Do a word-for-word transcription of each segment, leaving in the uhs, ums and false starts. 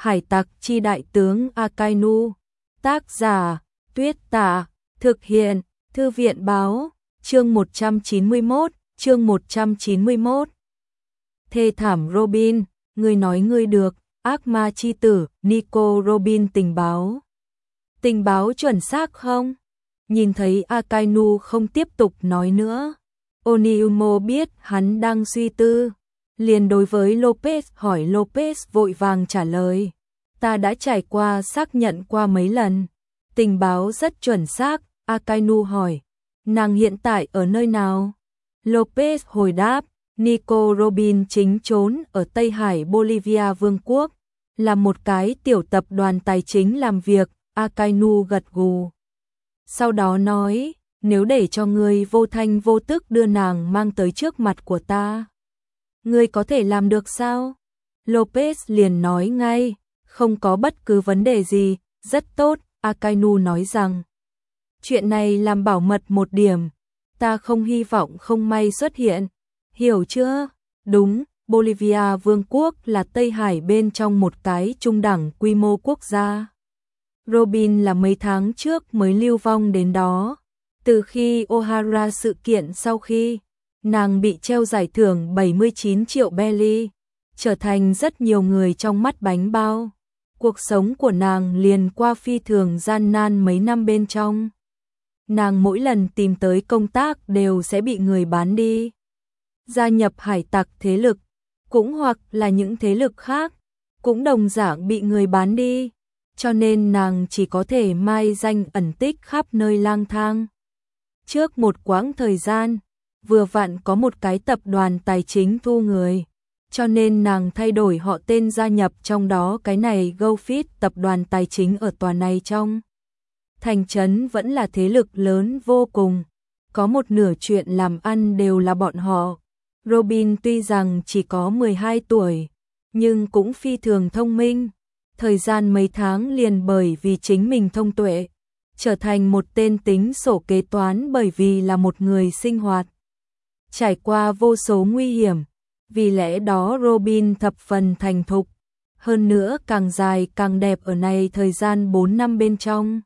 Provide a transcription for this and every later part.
Hải tặc chi đại tướng Akainu. Tác giả Tuyết Tả. Thực hiện Thư viện Báo. Chương một trăm chín mươi mốt. Chương một trăm chín mươi mốt. Thê thảm Robin. Ngươi nói ngươi được. Ác ma chi tử. Nico Robin tình báo. Tình báo chuẩn xác không? Nhìn thấy Akainu không tiếp tục nói nữa, Oniumo biết hắn đang suy tư, liền đối với Lopez hỏi. Lopez vội vàng trả lời, ta đã trải qua xác nhận qua mấy lần, tình báo rất chuẩn xác. Akainu hỏi, nàng hiện tại ở nơi nào? Lopez hồi đáp, Nico Robin chính trốn ở Tây Hải Bolivia Vương quốc, là một cái tiểu tập đoàn tài chính làm việc. Akainu gật gù. Sau đó nói, nếu để cho ngươi vô thanh vô tức đưa nàng mang tới trước mặt của ta, ngươi có thể làm được sao? Lopez liền nói ngay, không có bất cứ vấn đề gì, rất tốt. Akainu nói rằng, chuyện này làm bảo mật một điểm, ta không hy vọng không may xuất hiện, hiểu chưa? Đúng, Bolivia Vương quốc là Tây Hải bên trong một cái trung đẳng quy mô quốc gia. Robin là mấy tháng trước mới lưu vong đến đó. Từ khi O'Hara sự kiện sau khi nàng bị treo giải thưởng bảy mươi chín triệu belly, trở thành rất nhiều người trong mắt bánh bao. Cuộc sống của nàng liền qua phi thường gian nan mấy năm bên trong. Nàng mỗi lần tìm tới công tác đều sẽ bị người bán đi, gia nhập hải tặc thế lực, cũng hoặc là những thế lực khác, cũng đồng dạng bị người bán đi. Cho nên nàng chỉ có thể mai danh ẩn tích khắp nơi lang thang. Trước một quãng thời gian, vừa vặn có một cái tập đoàn tài chính thu người, cho nên nàng thay đổi họ tên gia nhập trong đó. Cái này GoFit tập đoàn tài chính ở tòa này trong thành trấn vẫn là thế lực lớn vô cùng, có một nửa chuyện làm ăn đều là bọn họ. Robin tuy rằng chỉ có mười hai tuổi, nhưng cũng phi thường thông minh. Thời gian mấy tháng liền bởi vì chính mình thông tuệ, trở thành một tên tính sổ kế toán, bởi vì là một người sinh hoạt trải qua vô số nguy hiểm. Vì lẽ đó Robin thập phần thành thục, hơn nữa càng dài càng đẹp. Ở này thời gian bốn năm bên trong,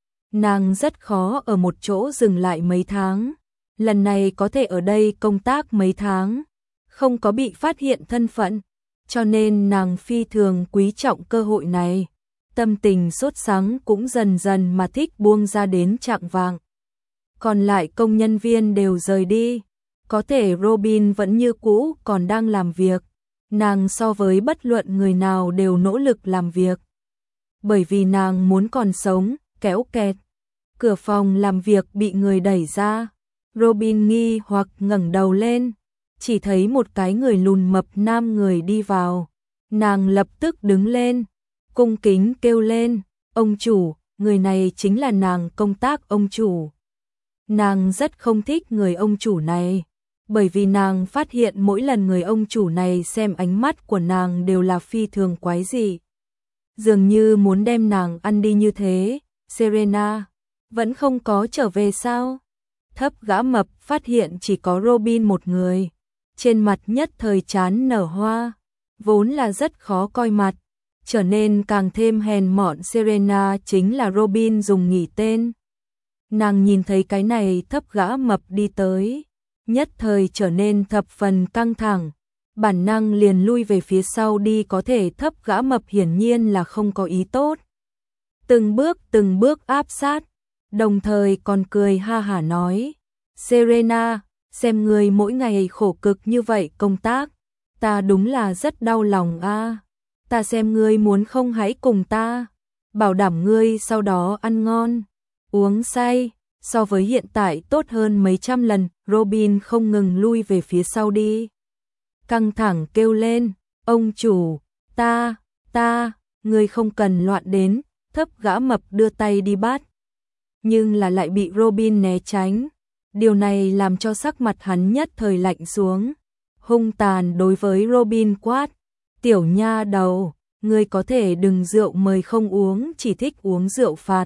nàng rất khó ở một chỗ dừng lại mấy tháng. Lần này có thể ở đây công tác mấy tháng, không có bị phát hiện thân phận, cho nên nàng phi thường quý trọng cơ hội này. Tâm tình sốt sắng cũng dần dần mà thích buông ra đến chạng vạng. Còn lại công nhân viên đều rời đi, có thể Robin vẫn như cũ còn đang làm việc. Nàng so với bất luận người nào đều nỗ lực làm việc, bởi vì nàng muốn còn sống. Kéo kẹt, cửa phòng làm việc bị người đẩy ra. Robin nghi hoặc ngẩng đầu lên, chỉ thấy một cái người lùn mập nam người đi vào. Nàng lập tức đứng lên, cung kính kêu lên, ông chủ. Người này chính là nàng công tác ông chủ. Nàng rất không thích người ông chủ này, bởi vì nàng phát hiện mỗi lần người ông chủ này xem ánh mắt của nàng đều là phi thường quái dị, dường như muốn đem nàng ăn đi như thế. Serena vẫn không có trở về sao? Thấp gã mập phát hiện chỉ có Robin một người, trên mặt nhất thời chán nở hoa, vốn là rất khó coi mặt, trở nên càng thêm hèn mọn. Serena chính là Robin dùng nghỉ tên. Nàng nhìn thấy cái này thấp gã mập đi tới, nhất thời trở nên thập phần căng thẳng, bản năng liền lui về phía sau đi. Có thể thấp gã mập hiển nhiên là không có ý tốt, từng bước từng bước áp sát, đồng thời còn cười ha hả nói, Serena, xem người mỗi ngày khổ cực như vậy công tác, ta đúng là rất đau lòng a. À. Ta xem ngươi muốn không hãy cùng ta, bảo đảm ngươi sau đó ăn ngon, uống say, so với hiện tại tốt hơn mấy trăm lần. Robin không ngừng lui về phía sau đi, căng thẳng kêu lên, ông chủ, ta, ta, ngươi không cần loạn đến. Thấp gã mập đưa tay đi bắt, nhưng là lại bị Robin né tránh. Điều này làm cho sắc mặt hắn nhất thời lạnh xuống, hung tàn đối với Robin quát, tiểu nha đầu, ngươi có thể đừng rượu mời không uống, chỉ thích uống rượu phạt.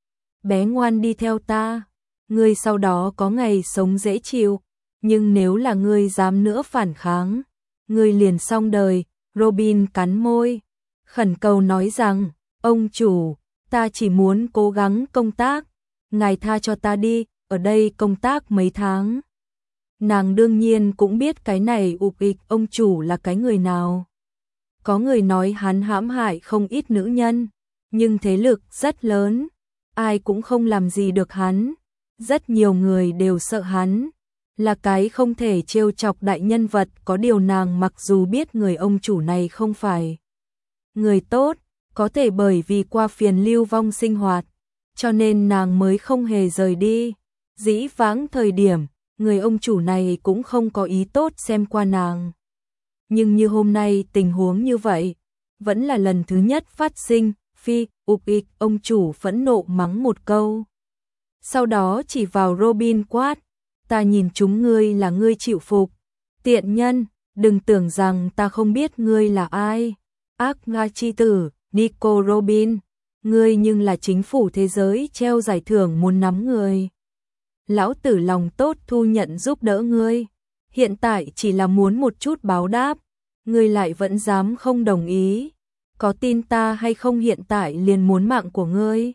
Bé ngoan đi theo ta, ngươi sau đó có ngày sống dễ chịu, nhưng nếu là ngươi dám nữa phản kháng, ngươi liền xong đời. Robin cắn môi, khẩn cầu nói rằng, ông chủ, ta chỉ muốn cố gắng công tác, ngài tha cho ta đi, ở đây công tác mấy tháng. Nàng đương nhiên cũng biết cái này ục ịch ông chủ là cái người nào. Có người nói hắn hãm hại không ít nữ nhân, nhưng thế lực rất lớn, ai cũng không làm gì được hắn. Rất nhiều người đều sợ hắn, là cái không thể trêu chọc đại nhân vật. Có điều nàng mặc dù biết người ông chủ này không phải người tốt, có thể bởi vì qua phiền lưu vong sinh hoạt, cho nên nàng mới không hề rời đi. Dĩ vãng thời điểm, người ông chủ này cũng không có ý tốt xem qua nàng. Nhưng như hôm nay tình huống như vậy, vẫn là lần thứ nhất phát sinh. Phi, ục ịch, ông chủ phẫn nộ mắng một câu. Sau đó chỉ vào Robin quát, ta nhìn chúng ngươi là ngươi chịu phục. Tiện nhân, đừng tưởng rằng ta không biết ngươi là ai. Ác nga chi tử, Nico Robin, ngươi nhưng là chính phủ thế giới treo giải thưởng muốn nắm người. Lão tử lòng tốt thu nhận giúp đỡ ngươi, hiện tại chỉ là muốn một chút báo đáp, ngươi lại vẫn dám không đồng ý. Có tin ta hay không hiện tại liền muốn mạng của ngươi.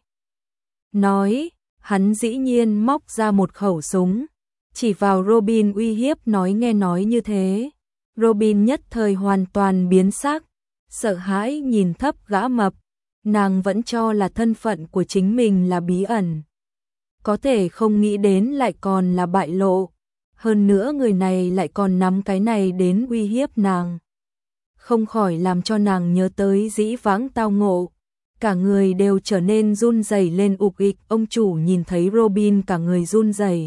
Nói, hắn dĩ nhiên móc ra một khẩu súng, chỉ vào Robin uy hiếp nói. Nghe nói như thế, Robin nhất thời hoàn toàn biến sắc, sợ hãi nhìn thấp gã mập. Nàng vẫn cho là thân phận của chính mình là bí ẩn, có thể không nghĩ đến lại còn là bại lộ. Hơn nữa người này lại còn nắm cái này đến uy hiếp nàng, không khỏi làm cho nàng nhớ tới dĩ vãng tao ngộ. Cả người đều trở nên run rẩy lên. Ục ịch ông chủ nhìn thấy Robin cả người run rẩy,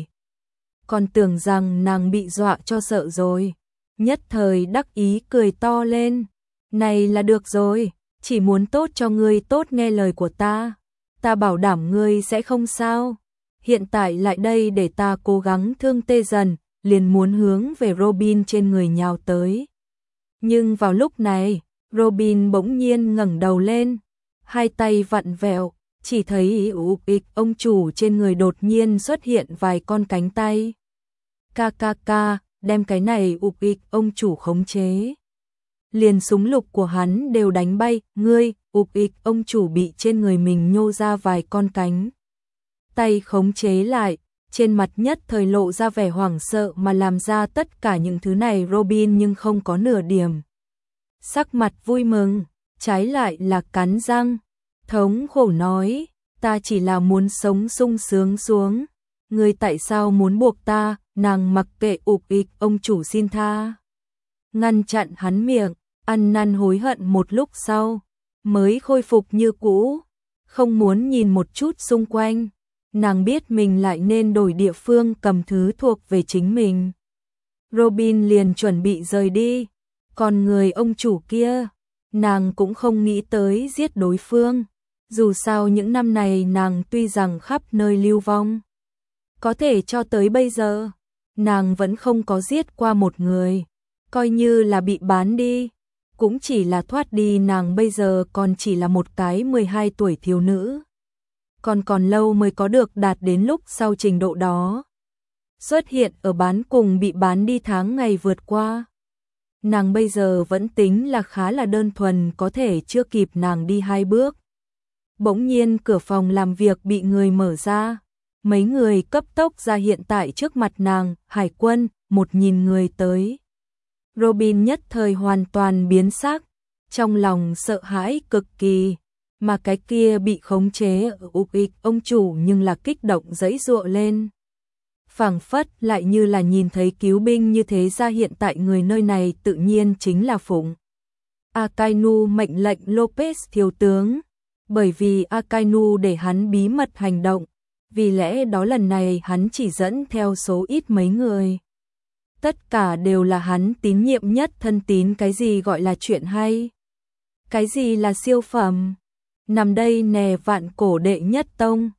còn tưởng rằng nàng bị dọa cho sợ rồi, nhất thời đắc ý cười to lên. Này là được rồi, chỉ muốn tốt cho ngươi, tốt nghe lời của ta, ta bảo đảm ngươi sẽ không sao. Hiện tại lại đây để ta cố gắng thương tê dần, liền muốn hướng về Robin trên người nhào tới. Nhưng vào lúc này, Robin bỗng nhiên ngẩng đầu lên, hai tay vặn vẹo, chỉ thấy ục ịch ông chủ trên người đột nhiên xuất hiện vài con cánh tay. Ca ca ca, đem cái này ục ịch ông chủ khống chế. Liền súng lục của hắn đều đánh bay. Ngươi, ục ịch ông chủ bị trên người mình nhô ra vài con cánh tay khống chế lại, trên mặt nhất thời lộ ra vẻ hoảng sợ. Mà làm ra tất cả những thứ này Robin nhưng không có nửa điểm sắc mặt vui mừng, trái lại là cắn răng, thống khổ nói, ta chỉ là muốn sống sung sướng xuống, ngươi tại sao muốn buộc ta? Nàng mặc kệ ục ịch ông chủ xin tha, ngăn chặn hắn miệng, ăn năn hối hận một lúc sau, mới khôi phục như cũ, không muốn nhìn một chút xung quanh. Nàng biết mình lại nên đổi địa phương cầm thứ thuộc về chính mình. Robin liền chuẩn bị rời đi, còn người ông chủ kia, nàng cũng không nghĩ tới giết đối phương. Dù sao những năm này nàng tuy rằng khắp nơi lưu vong, có thể cho tới bây giờ, nàng vẫn không có giết qua một người. Coi như là bị bán đi, cũng chỉ là thoát đi. Nàng bây giờ còn chỉ là một cái mười hai tuổi thiếu nữ, còn còn lâu mới có được đạt đến lúc sau trình độ đó. Xuất hiện ở bán cùng bị bán đi tháng ngày vượt qua. Nàng bây giờ vẫn tính là khá là đơn thuần, có thể chưa kịp nàng đi hai bước. Bỗng nhiên cửa phòng làm việc bị người mở ra. Mấy người cấp tốc ra hiện tại trước mặt nàng. Hải quân, một nhìn người tới. Robin nhất thời hoàn toàn biến sắc, trong lòng sợ hãi cực kỳ. Mà cái kia bị khống chế ở ục ịch ông chủ nhưng là kích động giãy giụa lên. Phảng phất lại như là nhìn thấy cứu binh như thế. Ra hiện tại người nơi này tự nhiên chính là Phụng Akainu mệnh lệnh Lopez thiếu tướng. Bởi vì Akainu để hắn bí mật hành động, vì lẽ đó lần này hắn chỉ dẫn theo số ít mấy người. Tất cả đều là hắn tín nhiệm nhất thân tín. Cái gì gọi là chuyện hay? Cái gì là siêu phẩm? Nằm đây nè, vạn cổ đệ nhất tông,